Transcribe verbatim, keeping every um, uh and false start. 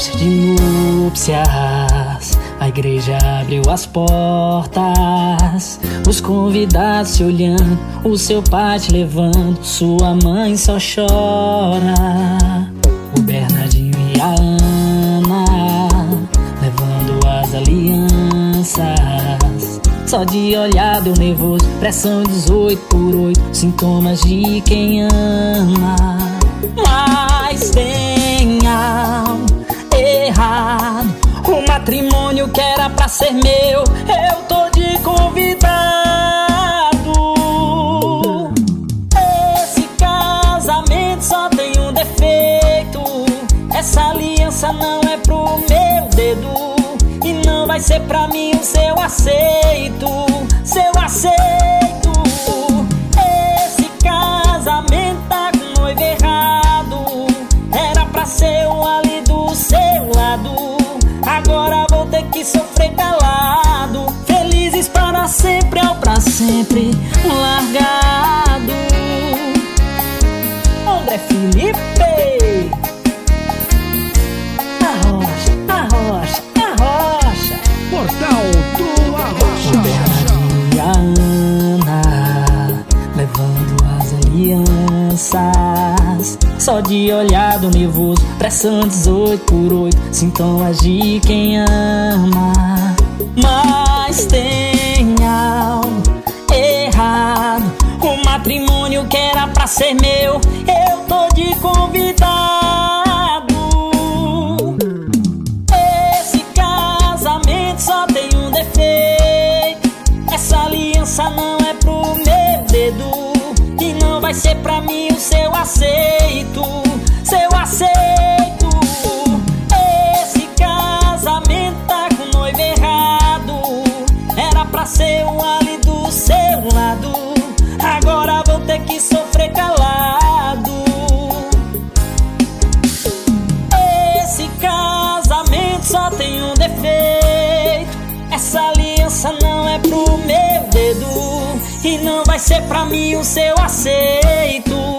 noite de núpcias, a igreja abriu as portas, os convidados se olhando, o seu pai te levando, sua mãe só chora. O Bernardinho e a Ana levando as alianças, só de olhar deu nervoso, pressão dezoito por oito, sintomas de quem ama. Mas tem algo errado, o matrimônio que era pra ser meu, eu tô de convidado. Esse casamento só tem um defeito, essa aliança não é pro meu dedo, e não vai ser pra mim o seu aceito, seu aceito. Esse casamento tá com noivo errado, era pra ser um ali do seu lado, agora vou ter que sofrer calado. Felizes para sempre, ou pra sempre largado. André Felipe, Arrocha, Arrocha, Arrocha. Portal do Arrocha. E a Ana levando as alianças, só de olhar do nervoso, pressão dezoito por oito, sintomas de quem ama. Mas tem algo errado, o matrimônio que era pra ser meu, eu tô de convidado. Esse casamento só tem um defeito, essa aliança não é pro meu dedo, e não vai ser pra mim o seu aceito, seu aceito. Esse casamento tá com noivo errado, era pra ser um ali do seu lado, agora vou ter que sofrer calado. Esse casamento só tem um defeito, essa aliança não é pro meu dedo, e não vai ser pra mim o seu aceito,